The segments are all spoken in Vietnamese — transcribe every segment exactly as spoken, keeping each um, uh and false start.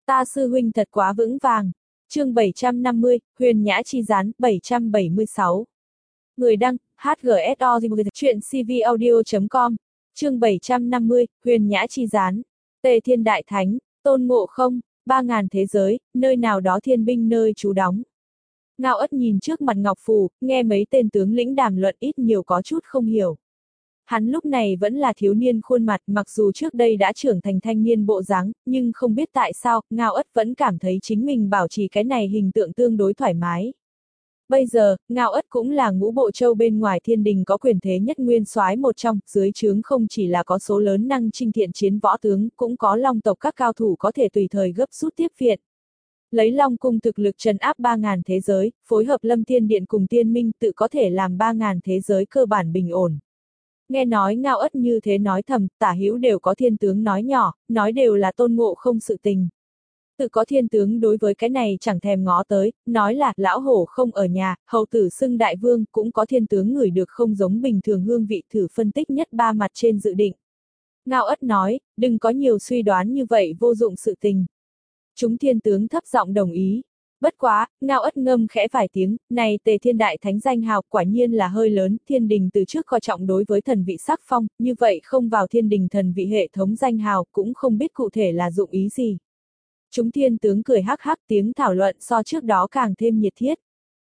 Ta sư huynh thật quá vững vàng. Chương bảy trăm năm mươi, Huyền Nhã chi gián, bảy trăm bảy mươi sáu. Người đăng, hát giê ét o chuyện c v audio chấm com. Chương bảy trăm năm mươi, Huyền Nhã chi gián. Tề Thiên Đại Thánh, Tôn Ngộ Không, ba ngàn thế giới, nơi nào đó thiên binh nơi trú đóng. Ngao Ất nhìn trước mặt Ngọc Phù, nghe mấy tên tướng lĩnh đàm luận ít nhiều có chút không hiểu. Hắn lúc này vẫn là thiếu niên khuôn mặt, mặc dù trước đây đã trưởng thành thanh niên bộ dáng, nhưng không biết tại sao, Ngao Ất vẫn cảm thấy chính mình bảo trì cái này hình tượng tương đối thoải mái. Bây giờ, Ngao Ất cũng là ngũ bộ châu bên ngoài thiên đình có quyền thế nhất nguyên soái một trong, dưới trướng không chỉ là có số lớn năng chinh thiện chiến võ tướng, cũng có long tộc các cao thủ có thể tùy thời gấp rút tiếp viện. Lấy Long Cung thực lực trấn áp ba ngàn thế giới, phối hợp Lâm Thiên Điện cùng Tiên Minh tự có thể làm ba ngàn thế giới cơ bản bình ổn. Nghe nói Ngao Ất như thế nói thầm, tả hữu đều có thiên tướng nói nhỏ, nói đều là Tôn Ngộ Không sự tình. Tự có thiên tướng đối với cái này chẳng thèm ngó tới, nói là lão hổ không ở nhà, hầu tử xưng đại vương, cũng có thiên tướng ngửi được không giống bình thường hương vị thử phân tích nhất ba mặt trên dự định. Ngao Ất nói, đừng có nhiều suy đoán như vậy vô dụng sự tình. Chúng thiên tướng thấp giọng đồng ý. Bất quá, Ngao Ất ngâm khẽ vài tiếng, này Tề Thiên Đại Thánh danh hào quả nhiên là hơi lớn, thiên đình từ trước coi trọng đối với thần vị sắc phong, như vậy không vào thiên đình thần vị hệ thống danh hào, cũng không biết cụ thể là dụng ý gì. Chúng thiên tướng cười hắc hắc, tiếng thảo luận so trước đó càng thêm nhiệt thiết.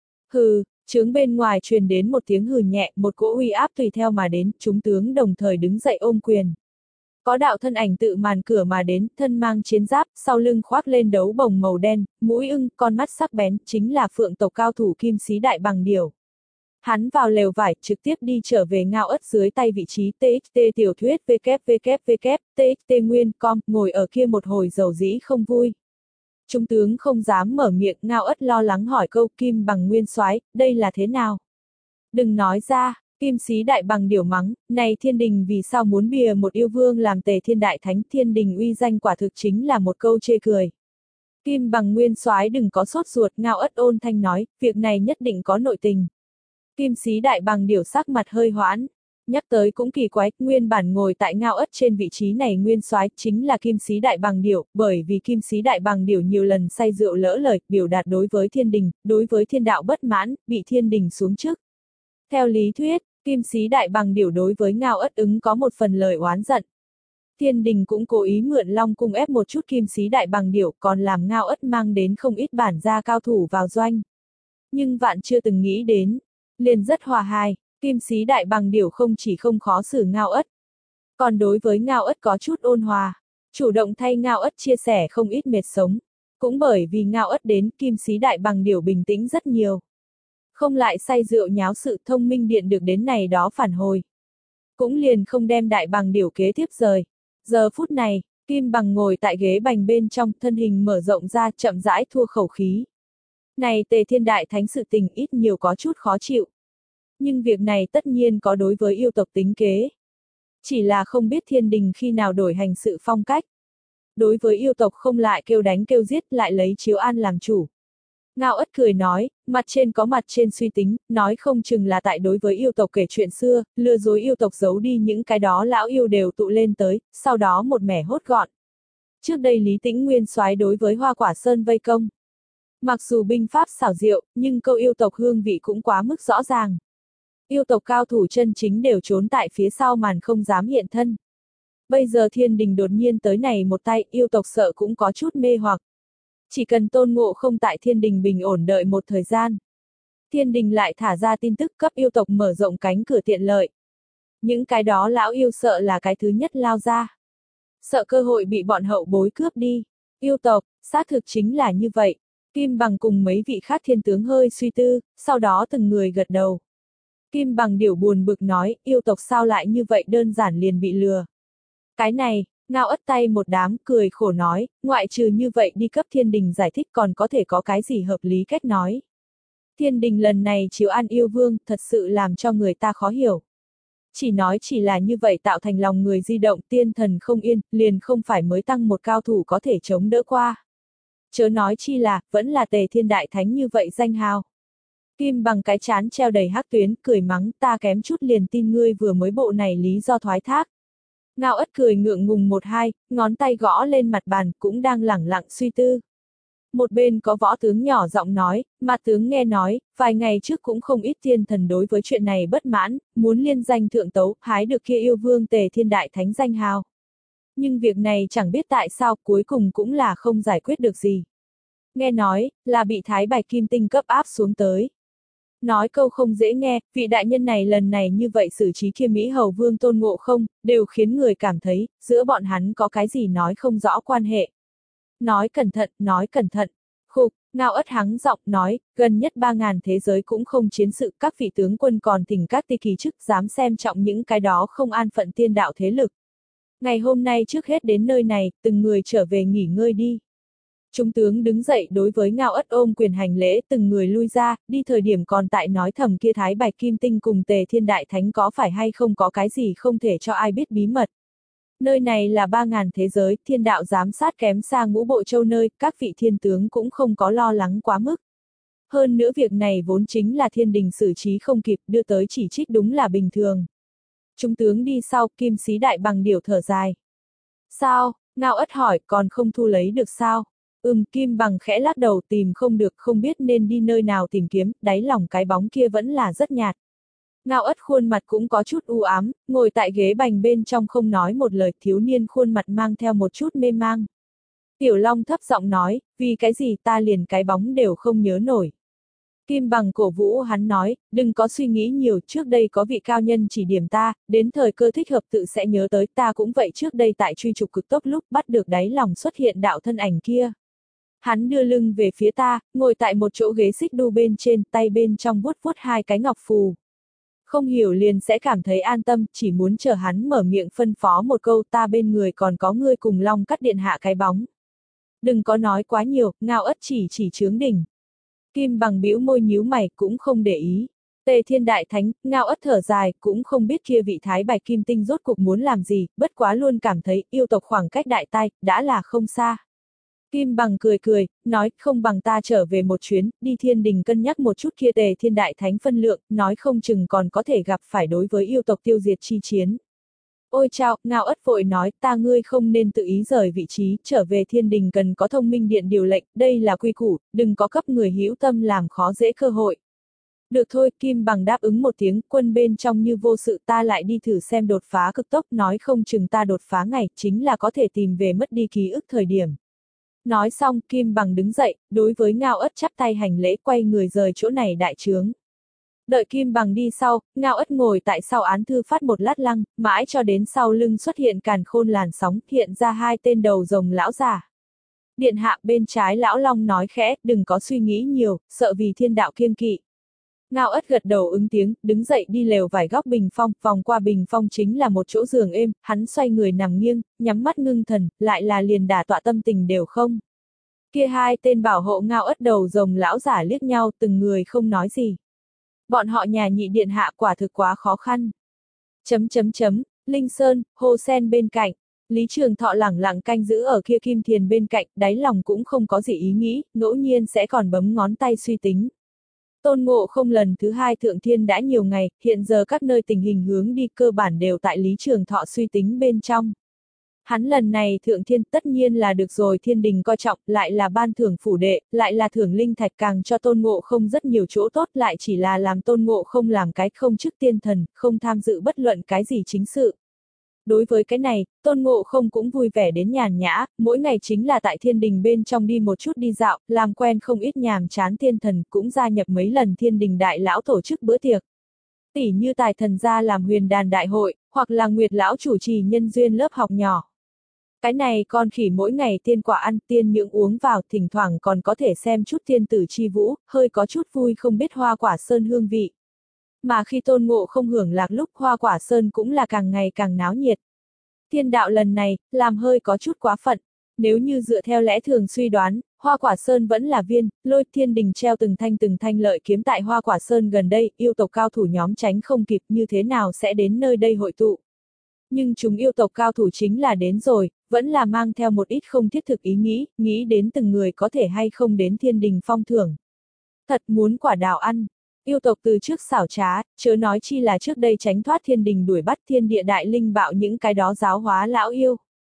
Hừ, trướng bên ngoài truyền đến một tiếng hừ nhẹ, một cỗ uy áp tùy theo mà đến, chúng tướng đồng thời đứng dậy ôm quyền. Có đạo thân ảnh tự màn cửa mà đến, thân mang chiến giáp, sau lưng khoác lên đấu bồng màu đen, mũi ưng, con mắt sắc bén, chính là phượng tộc cao thủ Kim Xí Đại Bằng Điểu. Hắn vào lều vải, trực tiếp đi trở về Ngao Ất dưới tay vị trí tê ích tê tiểu thuyết www, txt nguyên com, ngồi ở kia một hồi dầu dĩ không vui. Trung tướng không dám mở miệng, Ngao Ất lo lắng hỏi câu Kim Bằng nguyên soái, đây là thế nào? Đừng nói ra. Kim Xí Đại Bằng Điểu mắng, này thiên đình vì sao muốn bìa một yêu vương làm Tề Thiên Đại Thánh, thiên đình uy danh quả thực chính là một câu chê cười. Kim Bằng nguyên soái đừng có sốt ruột, Ngao Ất ôn thanh nói, việc này nhất định có nội tình. Kim Xí Đại Bằng Điểu sắc mặt hơi hoãn, nhắc tới cũng kỳ quái, nguyên bản ngồi tại Ngao Ất trên vị trí này nguyên soái chính là Kim Xí Đại Bằng Điểu, bởi vì Kim Xí Đại Bằng Điểu nhiều lần say rượu lỡ lời, biểu đạt đối với thiên đình, đối với thiên đạo bất mãn, bị thiên đình xuống chức. Theo lý thuyết, Kim Xí Đại Bằng Điểu đối với Ngao Ất ứng có một phần lời oán giận. Thiên đình cũng cố ý mượn Long Cung ép một chút Kim Xí Đại Bằng Điểu, còn làm Ngao Ất mang đến không ít bản gia cao thủ vào doanh. Nhưng vạn chưa từng nghĩ đến, liền rất hòa hài, Kim Xí Đại Bằng Điểu không chỉ không khó xử Ngao Ất, còn đối với Ngao Ất có chút ôn hòa, chủ động thay Ngao Ất chia sẻ không ít mệt sống. Cũng bởi vì Ngao Ất đến, Kim Xí Đại Bằng Điểu bình tĩnh rất nhiều. Không lại say rượu nháo sự, thông minh điện được đến này đó phản hồi. Cũng liền không đem Đại Bằng Điểu kế tiếp rời. Giờ phút này, Kim Bằng ngồi tại ghế bành bên trong, thân hình mở rộng ra, chậm rãi thua khẩu khí. Này Tề Thiên Đại Thánh sự tình ít nhiều có chút khó chịu. Nhưng việc này tất nhiên có đối với yêu tộc tính kế. Chỉ là không biết thiên đình khi nào đổi hành sự phong cách. Đối với yêu tộc không lại kêu đánh kêu giết, lại lấy chiếu an làm chủ. Ngao Ất cười nói, mặt trên có mặt trên suy tính, nói không chừng là tại đối với yêu tộc kể chuyện xưa, lừa dối yêu tộc giấu đi những cái đó lão yêu đều tụ lên tới, sau đó một mẻ hốt gọn. Trước đây Lý Tĩnh nguyên soái đối với Hoa Quả Sơn vây công. Mặc dù binh pháp xảo diệu, nhưng câu yêu tộc hương vị cũng quá mức rõ ràng. Yêu tộc cao thủ chân chính đều trốn tại phía sau màn không dám hiện thân. Bây giờ thiên đình đột nhiên tới này một tay, yêu tộc sợ cũng có chút mê hoặc. Chỉ cần Tôn Ngộ Không tại thiên đình bình ổn đợi một thời gian. Thiên đình lại thả ra tin tức cấp yêu tộc mở rộng cánh cửa tiện lợi. Những cái đó lão yêu sợ là cái thứ nhất lao ra. Sợ cơ hội bị bọn hậu bối cướp đi. Yêu tộc, xác thực chính là như vậy. Kim Bằng cùng mấy vị khác thiên tướng hơi suy tư, sau đó từng người gật đầu. Kim Bằng Điểu buồn bực nói, yêu tộc sao lại như vậy đơn giản liền bị lừa. Cái này, Ngao Ất tay một đám, cười khổ nói, ngoại trừ như vậy đi cấp thiên đình giải thích còn có thể có cái gì hợp lý cách nói. Thiên đình lần này chiếu an yêu vương, thật sự làm cho người ta khó hiểu. Chỉ nói chỉ là như vậy tạo thành lòng người di động, tiên thần không yên, liền không phải mới tăng một cao thủ có thể chống đỡ qua. Chớ nói chi là, vẫn là Tề Thiên Đại Thánh như vậy danh hào. Kim Bằng cái chán treo đầy hắc tuyến, cười mắng, ta kém chút liền tin ngươi vừa mới bộ này lý do thoái thác. Ngao Ất cười ngượng ngùng một hai, ngón tay gõ lên mặt bàn, cũng đang lẳng lặng suy tư. Một bên có võ tướng nhỏ giọng nói, mà tướng nghe nói, vài ngày trước cũng không ít thiên thần đối với chuyện này bất mãn, muốn liên danh thượng tấu, hái được kia yêu vương Tề Thiên Đại Thánh danh hào. Nhưng việc này chẳng biết tại sao cuối cùng cũng là không giải quyết được gì. Nghe nói, là bị Thái Bạch Kim Tinh cấp áp xuống tới. Nói câu không dễ nghe, vị đại nhân này lần này như vậy xử trí kia Mỹ Hầu Vương Tôn Ngộ Không, đều khiến người cảm thấy, giữa bọn hắn có cái gì nói không rõ quan hệ. Nói cẩn thận, nói cẩn thận. Khục, Ngao Ất hắng giọng nói, gần nhất ba ngàn thế giới cũng không chiến sự, các vị tướng quân còn thỉnh các ti kỳ chức dám xem trọng những cái đó không an phận tiên đạo thế lực. Ngày hôm nay trước hết đến nơi này, từng người trở về nghỉ ngơi đi. Chúng tướng đứng dậy đối với Ngao Ất ôm quyền hành lễ, từng người lui ra, đi thời điểm còn tại nói thầm kia Thái Bạch Kim Tinh cùng Tề Thiên Đại Thánh có phải hay không có cái gì không thể cho ai biết bí mật. Nơi này là ba ngàn thế giới, thiên đạo giám sát kém xa ngũ bộ châu nơi, các vị thiên tướng cũng không có lo lắng quá mức. Hơn nữa việc này vốn chính là thiên đình xử trí không kịp, đưa tới chỉ trích đúng là bình thường. Chúng tướng đi sau, Kim Sĩ Đại Bằng điểu thở dài. Sao? Ngao Ất hỏi, còn không thu lấy được sao? Ừm, Kim Bằng khẽ lắc đầu, tìm không được, không biết nên đi nơi nào tìm kiếm, đáy lòng cái bóng kia vẫn là rất nhạt. Ngao Ất khuôn mặt cũng có chút u ám, ngồi tại ghế bành bên trong không nói một lời, thiếu niên khuôn mặt mang theo một chút mê mang. Tiểu Long thấp giọng nói, vì cái gì ta liền cái bóng đều không nhớ nổi. Kim Bằng cổ vũ hắn nói, đừng có suy nghĩ nhiều, trước đây có vị cao nhân chỉ điểm ta, đến thời cơ thích hợp tự sẽ nhớ tới, ta cũng vậy, trước đây tại truy trục cực tốc lúc bắt được đáy lòng xuất hiện đạo thân ảnh kia. Hắn đưa lưng về phía ta, ngồi tại một chỗ ghế xích đu bên trên, tay bên trong vuốt vuốt hai cái ngọc phù. Không hiểu liền sẽ cảm thấy an tâm, chỉ muốn chờ hắn mở miệng phân phó một câu, ta bên người còn có ngươi cùng Long cắt điện hạ cái bóng. Đừng có nói quá nhiều, Ngao Ất chỉ chỉ chướng đỉnh. Kim Bằng bĩu môi nhíu mày, cũng không để ý. Tề Thiên Đại Thánh, Ngao Ất thở dài, cũng không biết kia vị Thái Bạch Kim Tinh rốt cuộc muốn làm gì, bất quá luôn cảm thấy yêu tộc khoảng cách đại tai, đã là không xa. Kim Bằng cười cười, nói, không bằng ta trở về một chuyến, đi thiên đình cân nhắc một chút kia Tề Thiên Đại Thánh phân lượng, nói không chừng còn có thể gặp phải đối với yêu tộc tiêu diệt chi chiến. Ôi chao, Ngao Ất vội nói, ta ngươi không nên tự ý rời vị trí, trở về thiên đình cần có thông minh điện điều lệnh, đây là quy củ, đừng có cấp người hữu tâm làm khó dễ cơ hội. Được thôi, Kim Bằng đáp ứng một tiếng, quân bên trong như vô sự, ta lại đi thử xem đột phá cực tốc, nói không chừng ta đột phá ngày, chính là có thể tìm về mất đi ký ức thời điểm. Nói xong, Kim Bằng đứng dậy, đối với Ngao Ất chắp tay hành lễ, quay người rời chỗ này đại trướng. Đợi Kim Bằng đi sau, Ngao Ất ngồi tại sau án thư phát một lát lăng, mãi cho đến sau lưng xuất hiện càn khôn làn sóng, hiện ra hai tên đầu rồng lão già. Điện hạ bên trái lão long nói khẽ, đừng có suy nghĩ nhiều, sợ vì thiên đạo kiêng kỵ. Ngao Ất gật đầu ứng tiếng, đứng dậy đi lều vải góc bình phong, vòng qua bình phong chính là một chỗ giường êm, hắn xoay người nằm nghiêng, nhắm mắt ngưng thần, lại là liền đả tọa tâm tình đều không. Kia hai tên bảo hộ Ngao Ất đầu rồng lão giả liếc nhau, từng người không nói gì. Bọn họ nhà nhị điện hạ quả thực quá khó khăn. Chấm chấm chấm, Linh Sơn, Hồ Sen bên cạnh, Lý Trường Thọ lẳng lặng canh giữ ở kia Kim Thiền bên cạnh, đáy lòng cũng không có gì ý nghĩ, ngẫu nhiên sẽ còn bấm ngón tay suy tính. Tôn Ngộ Không lần thứ hai thượng thiên đã nhiều ngày, hiện giờ các nơi tình hình hướng đi cơ bản đều tại Lý Trường Thọ suy tính bên trong. Hắn lần này thượng thiên tất nhiên là được rồi, thiên đình coi trọng, lại là ban thưởng phủ đệ, lại là thưởng linh thạch, càng cho Tôn Ngộ Không rất nhiều chỗ tốt, lại chỉ là làm Tôn Ngộ Không làm cái không chức tiên thần, không tham dự bất luận cái gì chính sự. Đối với cái này, Tôn Ngộ Không cũng vui vẻ đến nhàn nhã, mỗi ngày chính là tại thiên đình bên trong đi một chút đi dạo, làm quen không ít nhàm chán thiên thần, cũng gia nhập mấy lần thiên đình đại lão tổ chức bữa tiệc. Tỷ như tài thần gia làm huyền đàn đại hội, hoặc là Nguyệt lão chủ trì nhân duyên lớp học nhỏ. Cái này con khỉ mỗi ngày tiên quả ăn, tiên nhưỡng uống vào, thỉnh thoảng còn có thể xem chút tiên tử chi vũ, hơi có chút vui không biết Hoa Quả Sơn hương vị. Mà khi Tôn Ngộ Không hưởng lạc lúc, Hoa Quả Sơn cũng là càng ngày càng náo nhiệt. Thiên đạo lần này, làm hơi có chút quá phận. Nếu như dựa theo lẽ thường suy đoán, Hoa Quả Sơn vẫn là viên, Lôi Thiên Đình treo từng thanh từng thanh lợi kiếm tại Hoa Quả Sơn gần đây, yêu tộc cao thủ nhóm tránh không kịp, như thế nào sẽ đến nơi đây hội tụ. Nhưng chúng yêu tộc cao thủ chính là đến rồi, vẫn là mang theo một ít không thiết thực ý nghĩ, nghĩ đến từng người có thể hay không đến thiên đình phong thưởng. Thật muốn quả đào ăn. Yêu tộc từ trước xảo trá, chớ nói chi là trước đây tránh thoát thiên đình đuổi bắt thiên địa đại linh bạo những cái đó giáo hóa lão yêu.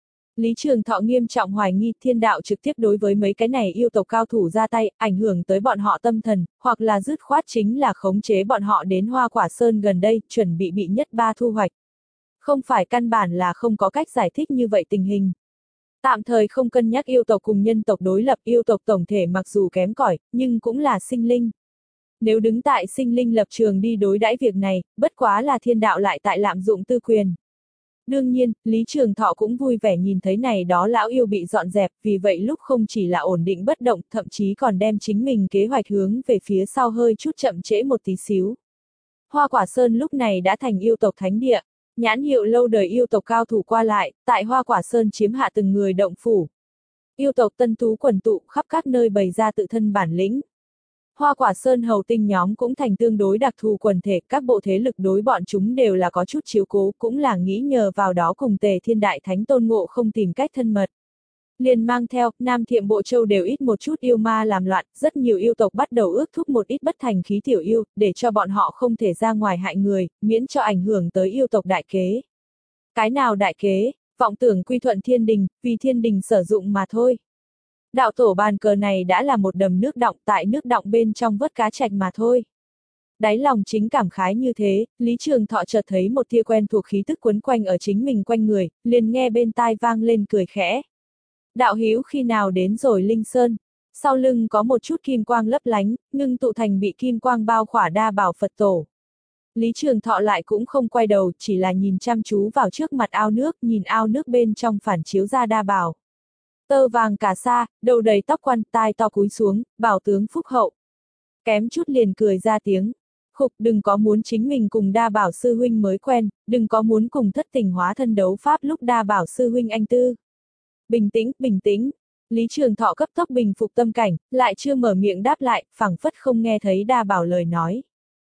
Lý Trường Thọ nghiêm trọng hoài nghi thiên đạo trực tiếp đối với mấy cái này yêu tộc cao thủ ra tay, ảnh hưởng tới bọn họ tâm thần, hoặc là dứt khoát chính là khống chế bọn họ đến Hoa Quả Sơn gần đây, chuẩn bị bị nhất ba thu hoạch. Không phải căn bản là không có cách giải thích như vậy tình hình. Tạm thời không cân nhắc yêu tộc cùng nhân tộc đối lập, yêu tộc tổng thể mặc dù kém cỏi, nhưng cũng là sinh linh. Nếu đứng tại sinh linh lập trường đi đối đãi việc này, bất quá là thiên đạo lại tại lạm dụng tư quyền. Đương nhiên, Lý Trường Thọ cũng vui vẻ nhìn thấy này đó lão yêu bị dọn dẹp, vì vậy lúc không chỉ là ổn định bất động, thậm chí còn đem chính mình kế hoạch hướng về phía sau hơi chút chậm trễ một tí xíu. Hoa Quả Sơn lúc này đã thành yêu tộc thánh địa, nhãn hiệu lâu đời yêu tộc cao thủ qua lại, tại Hoa Quả Sơn chiếm hạ từng người động phủ. Yêu tộc tân tú quần tụ khắp các nơi bày ra tự thân bản lĩnh. Hoa Quả Sơn hầu tinh nhóm cũng thành tương đối đặc thù quần thể, các bộ thế lực đối bọn chúng đều là có chút chiếu cố, cũng là nghĩ nhờ vào đó cùng Tề Thiên Đại Thánh Tôn Ngộ không tìm cách thân mật. Liền mang theo, Nam Thiệm Bộ Châu đều ít một chút yêu ma làm loạn, rất nhiều yêu tộc bắt đầu ước thúc một ít bất thành khí tiểu yêu, để cho bọn họ không thể ra ngoài hại người, miễn cho ảnh hưởng tới yêu tộc đại kế. Cái nào đại kế, vọng tưởng quy thuận thiên đình, vì thiên đình sử dụng mà thôi. Đạo tổ bàn cờ này đã là một đầm nước đọng, tại nước đọng bên trong vớt cá trạch mà thôi. Đáy lòng chính cảm khái như thế, Lý Trường Thọ chợt thấy một tia quen thuộc khí tức quấn quanh ở chính mình quanh người, liền nghe bên tai vang lên cười khẽ. Đạo hữu khi nào đến rồi Linh Sơn? Sau lưng có một chút kim quang lấp lánh, ngưng tụ thành bị kim quang bao khỏa đa bảo Phật tổ. Lý Trường Thọ lại cũng không quay đầu, chỉ là nhìn chăm chú vào trước mặt ao nước, nhìn ao nước bên trong phản chiếu ra đa bảo. Tơ vàng cả sa, đầu đầy tóc quăn, tai to cúi xuống, bảo tướng phúc hậu. Kém chút liền cười ra tiếng. Khục, đừng có muốn chính mình cùng đa bảo sư huynh mới quen, đừng có muốn cùng thất tình hóa thân đấu pháp lúc đa bảo sư huynh anh tư. Bình tĩnh, bình tĩnh. Lý Trường Thọ cấp tốc bình phục tâm cảnh, lại chưa mở miệng đáp lại, phảng phất không nghe thấy đa bảo lời nói.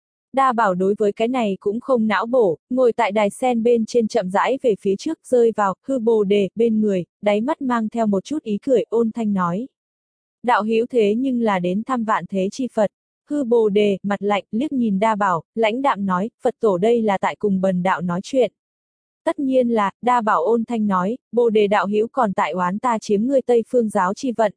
Đa bảo đối với cái này cũng không não bổ, ngồi tại đài sen bên trên chậm rãi về phía trước rơi vào, hư bồ đề, bên người, đáy mắt mang theo một chút ý cười ôn thanh nói. Đạo hữu thế nhưng là đến thăm vạn thế chi Phật, hư bồ đề, mặt lạnh, liếc nhìn đa bảo, lãnh đạm nói, Phật tổ đây là tại cùng bần đạo nói chuyện. Tất nhiên là, đa bảo ôn thanh nói, bồ đề đạo hữu còn tại oán ta chiếm ngươi Tây Phương giáo chi vận.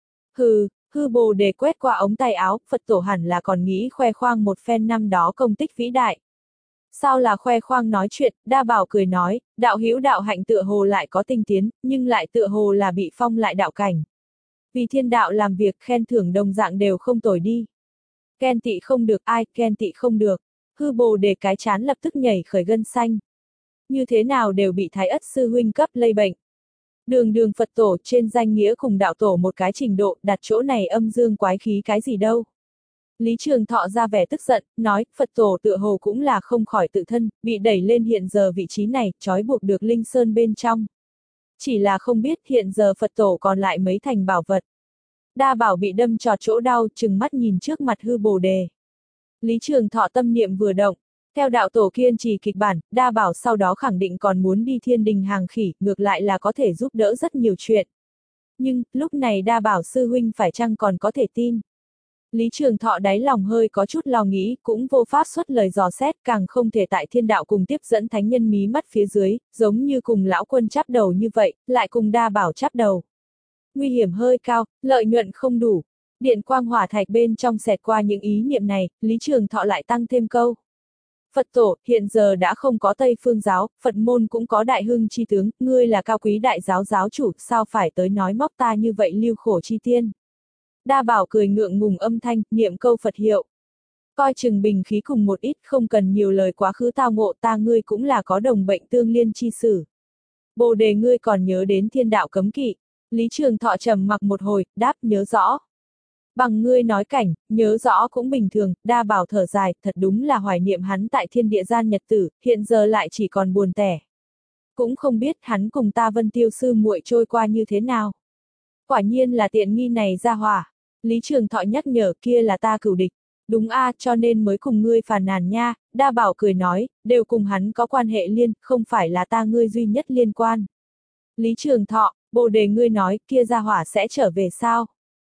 Hừ. Hư bồ đề quét qua ống tay áo, Phật tổ hẳn là còn nghĩ khoe khoang một phen năm đó công tích vĩ đại. Sao là khoe khoang nói chuyện, đa bảo cười nói, đạo hữu đạo hạnh tựa hồ lại có tinh tiến, nhưng lại tựa hồ là bị phong lại đạo cảnh. Vì thiên đạo làm việc khen thưởng đồng dạng đều không tồi đi. Ghen tị không được, ai, ghen tị không được. Hư bồ đề cái chán lập tức nhảy khởi gân xanh. Như thế nào đều bị thái ất sư huynh cấp lây bệnh. Đường đường Phật tổ trên danh nghĩa cùng đạo tổ một cái trình độ, đặt chỗ này âm dương quái khí cái gì đâu. Lý Trường Thọ ra vẻ tức giận, nói, Phật tổ tựa hồ cũng là không khỏi tự thân, bị đẩy lên hiện giờ vị trí này, trói buộc được Linh Sơn bên trong. Chỉ là không biết hiện giờ Phật tổ còn lại mấy thành bảo vật. Đa bảo bị đâm trọt chỗ đau, trừng mắt nhìn trước mặt hư bồ đề. Lý Trường Thọ tâm niệm vừa động. Theo đạo tổ kiên trì kịch bản, đa bảo sau đó khẳng định còn muốn đi thiên đình hàng khỉ, ngược lại là có thể giúp đỡ rất nhiều chuyện. Nhưng, lúc này đa bảo sư huynh phải chăng còn có thể tin? Lý Trường Thọ đáy lòng hơi có chút lo nghĩ, cũng vô pháp xuất lời dò xét, càng không thể tại thiên đạo cùng tiếp dẫn thánh nhân mí mắt phía dưới, giống như cùng lão quân chắp đầu như vậy, lại cùng đa bảo chắp đầu. Nguy hiểm hơi cao, lợi nhuận không đủ. Điện quang hỏa thạch bên trong xẹt qua những ý niệm này, Lý Trường Thọ lại tăng thêm câu. Phật tổ, hiện giờ đã không có Tây Phương giáo, Phật môn cũng có đại hưng chi tướng, ngươi là cao quý đại giáo giáo chủ, sao phải tới nói móc ta như vậy lưu khổ chi tiên. Đa bảo cười ngượng ngùng âm thanh, niệm câu Phật hiệu. Coi chừng bình khí cùng một ít, không cần nhiều lời quá khứ tao ngộ ta ngươi cũng là có đồng bệnh tương liên chi sử. Bồ đề ngươi còn nhớ đến thiên đạo cấm kỵ. Lý Trường Thọ trầm mặc một hồi, đáp nhớ rõ. Bằng ngươi nói cảnh, nhớ rõ cũng bình thường, đa bảo thở dài, thật đúng là hoài niệm hắn tại thiên địa gian nhật tử, hiện giờ lại chỉ còn buồn tẻ. Cũng không biết hắn cùng ta Vân Tiêu sư muội trôi qua như thế nào. Quả nhiên là tiện nghi này ra hỏa. Lý Trường Thọ nhắc nhở kia là ta cửu địch. Đúng a, cho nên mới cùng ngươi phàn nàn nha, đa bảo cười nói, đều cùng hắn có quan hệ liên, không phải là ta ngươi duy nhất liên quan. Lý Trường Thọ, bồ đề ngươi nói, kia ra hỏa sẽ trở về sao?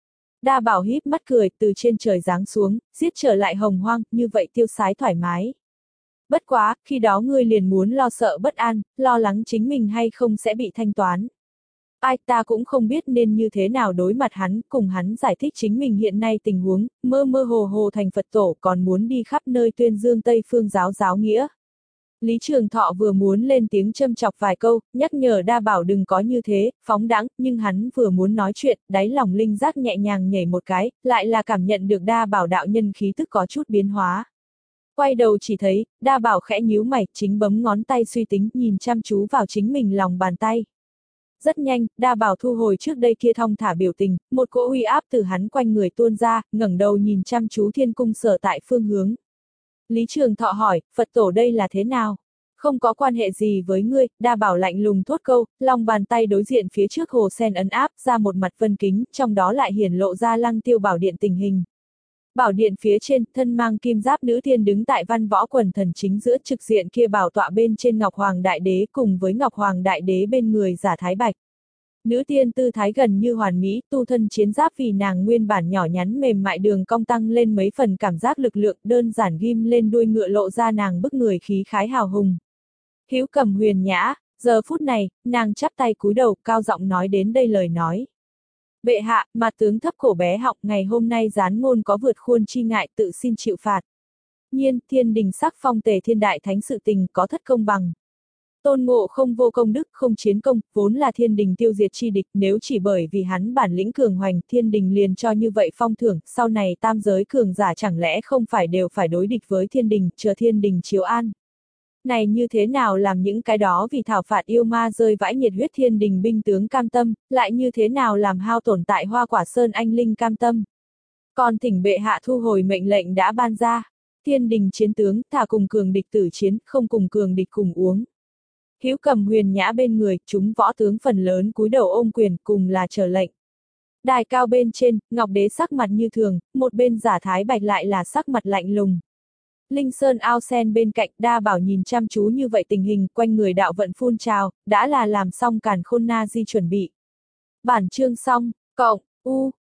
Đa Bảo híp mắt cười, từ trên trời giáng xuống, giết trở lại Hồng Hoang, như vậy tiêu sái thoải mái. Bất quá, khi đó ngươi liền muốn lo sợ bất an, lo lắng chính mình hay không sẽ bị thanh toán. Ai, ta cũng không biết nên như thế nào đối mặt hắn, cùng hắn giải thích chính mình hiện nay tình huống, mơ mơ hồ hồ thành Phật tổ còn muốn đi khắp nơi tuyên dương Tây phương giáo giáo nghĩa. Lý Trường Thọ vừa muốn lên tiếng châm chọc vài câu, nhắc nhở Đa Bảo đừng có như thế, phóng đãng, nhưng hắn vừa muốn nói chuyện, đáy lòng linh giác nhẹ nhàng nhảy một cái, lại là cảm nhận được Đa Bảo đạo nhân khí tức có chút biến hóa. Quay đầu chỉ thấy, Đa Bảo khẽ nhíu mày, chính bấm ngón tay suy tính, nhìn chăm chú vào chính mình lòng bàn tay. Rất nhanh, Đa Bảo thu hồi trước đây kia thong thả biểu tình, một cỗ uy áp từ hắn quanh người tuôn ra, ngẩng đầu nhìn chăm chú thiên cung sở tại phương hướng. Lý Trường Thọ hỏi, Phật tổ đây là thế nào? Không có quan hệ gì với ngươi, Đa Bảo lạnh lùng thốt câu, lòng bàn tay đối diện phía trước hồ sen ấn áp ra một mặt vân kính, trong đó lại hiển lộ ra Lăng Tiêu Bảo Điện tình hình. Bảo điện phía trên, thân mang kim giáp nữ tiên đứng tại văn võ quần thần chính giữa, trực diện kia bảo tọa bên trên Ngọc Hoàng Đại Đế cùng với Ngọc Hoàng Đại Đế bên người giả Thái Bạch. Nữ tiên tư thái gần như hoàn mỹ, tu thân chiến giáp vì nàng nguyên bản nhỏ nhắn mềm mại đường cong tăng lên mấy phần cảm giác lực lượng, đơn giản ghim lên đuôi ngựa lộ ra nàng bức người khí khái hào hùng. Hữu Cầm huyền nhã, giờ phút này, nàng chắp tay cúi đầu, cao giọng nói đến đây lời nói. Bệ hạ, mà tướng thấp cổ bé họng, ngày hôm nay gián ngôn có vượt khuôn chi ngại, tự xin chịu phạt. Nhiên, thiên đình sắc phong tề thiên đại thánh sự tình, có thất công bằng. Tôn Ngộ không vô công đức, không chiến công, vốn là thiên đình tiêu diệt chi địch, nếu chỉ bởi vì hắn bản lĩnh cường hoành, thiên đình liền cho như vậy phong thưởng, sau này tam giới cường giả chẳng lẽ không phải đều phải đối địch với thiên đình, chờ thiên đình chiếu an. Này như thế nào làm những cái đó vì thảo phạt yêu ma rơi vãi nhiệt huyết thiên đình binh tướng cam tâm, lại như thế nào làm hao tổn tại Hoa Quả Sơn anh linh cam tâm. Còn thỉnh bệ hạ thu hồi mệnh lệnh đã ban ra, thiên đình chiến tướng, thà cùng cường địch tử chiến, không cùng cường địch cùng uống. Hữu Cầm huyền nhã bên người, chúng võ tướng phần lớn cúi đầu ôm quyền, cùng là chờ lệnh. Đài cao bên trên, Ngọc Đế sắc mặt như thường, một bên giả Thái Bạch lại là sắc mặt lạnh lùng. Linh Sơn ao sen bên cạnh, Đa Bảo nhìn chăm chú như vậy tình hình, quanh người đạo vận phun trào, đã là làm xong càn khôn na di chuẩn bị. Bản chương xong, cộng, u,